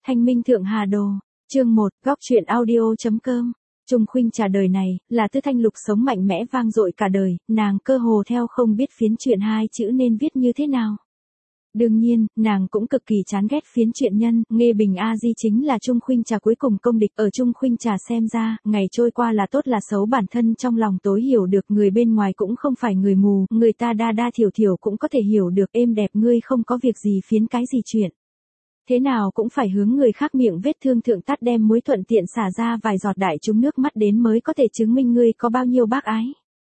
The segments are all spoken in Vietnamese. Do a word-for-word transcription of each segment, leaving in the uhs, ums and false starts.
Thanh minh thượng hà đồ. Chương một, góc truyện audio.com. Trung Khuynh Trà đời này, là Tư Thanh Lục sống mạnh mẽ vang dội cả đời, nàng cơ hồ theo không biết phiến truyện hai chữ nên viết như thế nào. Đương nhiên, nàng cũng cực kỳ chán ghét phiến truyện nhân, Nghê Bình A Di chính là Trung Khuynh Trà cuối cùng công địch. Ở Trung Khuynh Trà xem ra, ngày trôi qua là tốt là xấu bản thân trong lòng tối hiểu được, người bên ngoài cũng không phải người mù, người ta đa đa thiểu thiểu cũng có thể hiểu được. Êm đẹp ngươi không có việc gì phiến cái gì chuyện. Thế nào cũng phải hướng người khác miệng vết thương thượng tát đem muối thuận tiện xả ra vài giọt đại chúng nước mắt đến mới có thể chứng minh ngươi có bao nhiêu bác ái.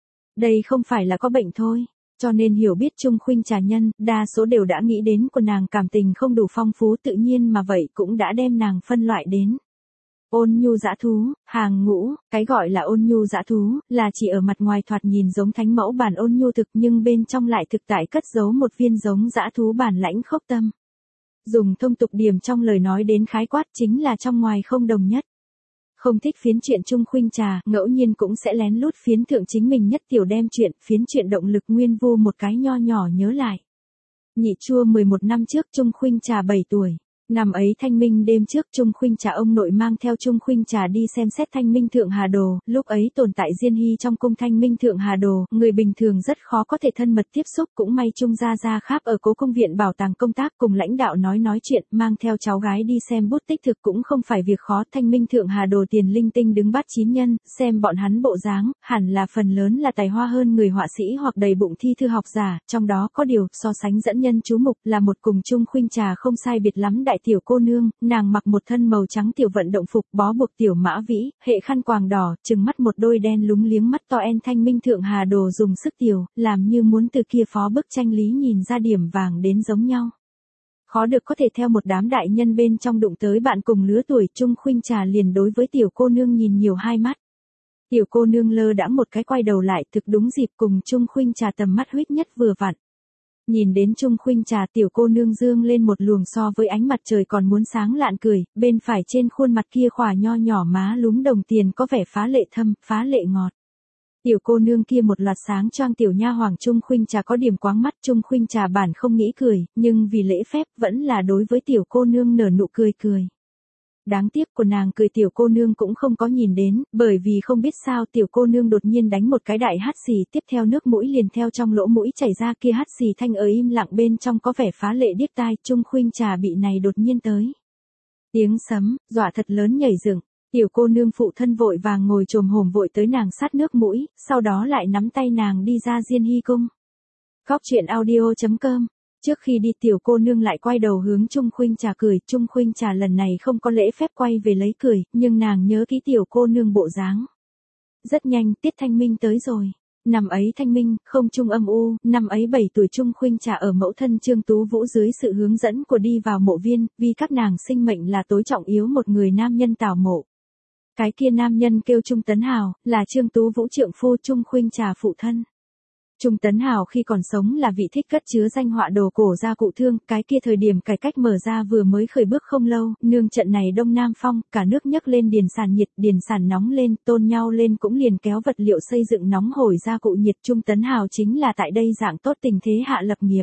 Đây không phải là có bệnh thôi. Cho nên hiểu biết Trung Khuynh Trà nhân, đa số đều đã nghĩ đến của nàng cảm tình không đủ phong phú, tự nhiên mà vậy cũng đã đem nàng phân loại đến ôn nhu dã thú, hàng ngũ. Cái gọi là ôn nhu dã thú, là chỉ ở mặt ngoài thoạt nhìn giống thánh mẫu bản ôn nhu thực nhưng bên trong lại thực tại cất giấu một viên giống dã thú bản lãnh khốc tâm. Dùng thông tục điểm trong lời nói đến khái quát chính là trong ngoài không đồng nhất. Không thích phiến chuyện Trung Khuynh Trà, ngẫu nhiên cũng sẽ lén lút phiến thượng chính mình nhất tiểu đem chuyện, phiến chuyện động lực nguyên vu một cái nho nhỏ nhớ lại. Nhị chua mười một năm trước Trung Khuynh Trà bảy tuổi. Năm ấy thanh minh đêm trước Trung Khuynh Trà ông nội mang theo Trung Khuynh Trà đi xem xét thanh minh thượng hà đồ, lúc ấy tồn tại Diên Hy trong cung thanh minh thượng hà đồ, người bình thường rất khó có thể thân mật tiếp xúc, cũng may Trung gia gia kháp ở cố công viện bảo tàng công tác cùng lãnh đạo nói nói chuyện, mang theo cháu gái đi xem bút tích thực cũng không phải việc khó. Thanh minh thượng hà đồ tiền linh tinh đứng bát chín nhân, xem bọn hắn bộ dáng, hẳn là phần lớn là tài hoa hơn người họa sĩ hoặc đầy bụng thi thư học giả, trong đó có điều so sánh dẫn nhân chú mục là một cùng Trung Khuynh Trà không sai biệt lắm đại tiểu cô nương, nàng mặc một thân màu trắng tiểu vận động phục bó buộc tiểu mã vĩ, hệ khăn quàng đỏ, trừng mắt một đôi đen lúng liếng mắt to en. Thanh minh thượng hà đồ dùng sức tiểu, làm như muốn từ kia phó bức tranh lý nhìn ra điểm vàng đến giống nhau. Khó được có thể theo một đám đại nhân bên trong đụng tới bạn cùng lứa tuổi, Trung Khuynh Trà liền đối với tiểu cô nương nhìn nhiều hai mắt. Tiểu cô nương lơ đãng một cái quay đầu lại, thực đúng dịp cùng Trung Khuynh Trà tầm mắt huýt nhất vừa vặn. Nhìn đến Trung Khuynh Trà, tiểu cô nương dương lên một luồng so với ánh mặt trời còn muốn sáng lạn cười, bên phải trên khuôn mặt kia khỏa nho nhỏ má lúm đồng tiền có vẻ phá lệ thâm, phá lệ ngọt. Tiểu cô nương kia một loạt sáng choang tiểu nha hoàng Trung Khuynh Trà có điểm quáng mắt. Trung Khuynh Trà bản không nghĩ cười, nhưng vì lễ phép vẫn là đối với tiểu cô nương nở nụ cười cười. Đáng tiếc của nàng cười tiểu cô nương cũng không có nhìn đến, bởi vì không biết sao tiểu cô nương đột nhiên đánh một cái đại hắt xì, tiếp theo nước mũi liền theo trong lỗ mũi chảy ra, kia hắt xì thanh ở im lặng bên trong có vẻ phá lệ điếc tai. Trung Khuynh Trà bị này đột nhiên tới tiếng sấm, dọa thật lớn nhảy dựng. Tiểu cô nương phụ thân vội vàng ngồi chồm hổm vội tới nàng sát nước mũi, sau đó lại nắm tay nàng đi ra Diên Hy cung. Góc truyện audio.com. Trước khi đi tiểu cô nương lại quay đầu hướng Trung Khuynh Trà cười, Trung Khuynh Trà lần này không có lễ phép quay về lấy cười, nhưng nàng nhớ kỹ tiểu cô nương bộ dáng. Rất nhanh, tiết thanh minh tới rồi. Năm ấy thanh minh, không trung âm u, năm ấy bảy tuổi Trung Khuynh Trà ở mẫu thân Trương Tú Vũ dưới sự hướng dẫn của đi vào mộ viên, vì các nàng sinh mệnh là tối trọng yếu một người nam nhân tảo mộ. Cái kia nam nhân kêu Trung Tấn Hào, là Trương Tú Vũ trượng phu Trung Khuynh Trà phụ thân. Trung Tấn Hào khi còn sống là vị thích cất chứa danh họa đồ cổ gia cụ thương, cái kia thời điểm cải cách mở ra vừa mới khởi bước không lâu, nương trận này Đông Nam phong, cả nước nhấc lên điền sản nhiệt, điền sản nóng lên, tôn nhau lên cũng liền kéo vật liệu xây dựng nóng hổi gia cụ nhiệt. Trung Tấn Hào chính là tại đây dạng tốt tình thế hạ lập nghiệp.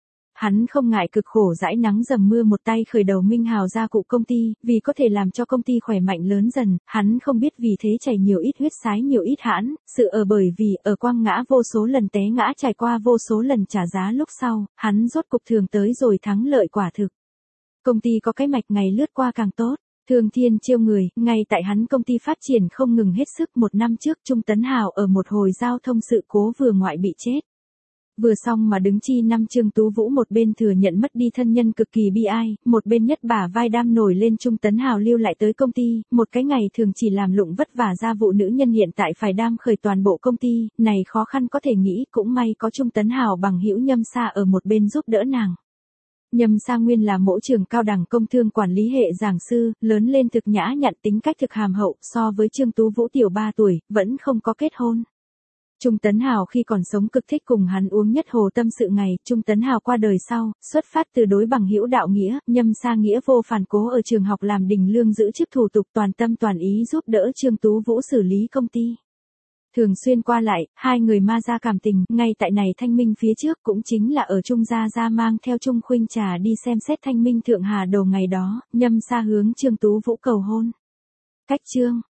Hắn không ngại cực khổ dãi nắng dầm mưa một tay khởi đầu Minh Hào gia cụ công ty, vì có thể làm cho công ty khỏe mạnh lớn dần, hắn không biết vì thế chảy nhiều ít huyết sái nhiều ít hãn, sự ở bởi vì ở quang ngã vô số lần té ngã trải qua vô số lần trả giá lúc sau, hắn rốt cục thường tới rồi thắng lợi quả thực. Công ty có cái mạch ngày lướt qua càng tốt, thương thiên chiêu người, ngay tại hắn công ty phát triển không ngừng hết sức. Một năm trước Trung Tấn Hào ở một hồi giao thông sự cố vừa ngoại bị chết. Vừa xong mà đứng chi năm Trương Tú Vũ một bên thừa nhận mất đi thân nhân cực kỳ bi ai, một bên nhất bả vai đam nổi lên Trung Tấn Hào lưu lại tới công ty, một cái ngày thường chỉ làm lụng vất vả gia vụ nữ nhân hiện tại phải đam khởi toàn bộ công ty, này khó khăn có thể nghĩ, cũng may có Trung Tấn Hào bằng hữu Nhâm Sa ở một bên giúp đỡ nàng. Nhâm Sa nguyên là mỗ trường cao đẳng công thương quản lý hệ giảng sư, lớn lên thực nhã nhặn tính cách thực hàm hậu, so với Trương Tú Vũ tiểu ba tuổi, vẫn không có kết hôn. Trung Tấn Hào khi còn sống cực thích cùng hắn uống nhất hồ tâm sự ngày. Trung Tấn Hào qua đời sau, xuất phát từ đối bằng hữu đạo nghĩa, Nhâm Sa nghĩa vô phản cố ở trường học làm đình lương giữ chức thủ tục, toàn tâm toàn ý giúp đỡ Trương Tú Vũ xử lý công ty. Thường xuyên qua lại, hai người ma ra cảm tình, ngay tại này thanh minh phía trước cũng chính là ở Trung Gia Gia mang theo Trung Khuynh Trà đi xem xét thanh minh thượng hà đồ ngày đó, Nhâm Sa hướng Trương Tú Vũ cầu hôn. Cách chương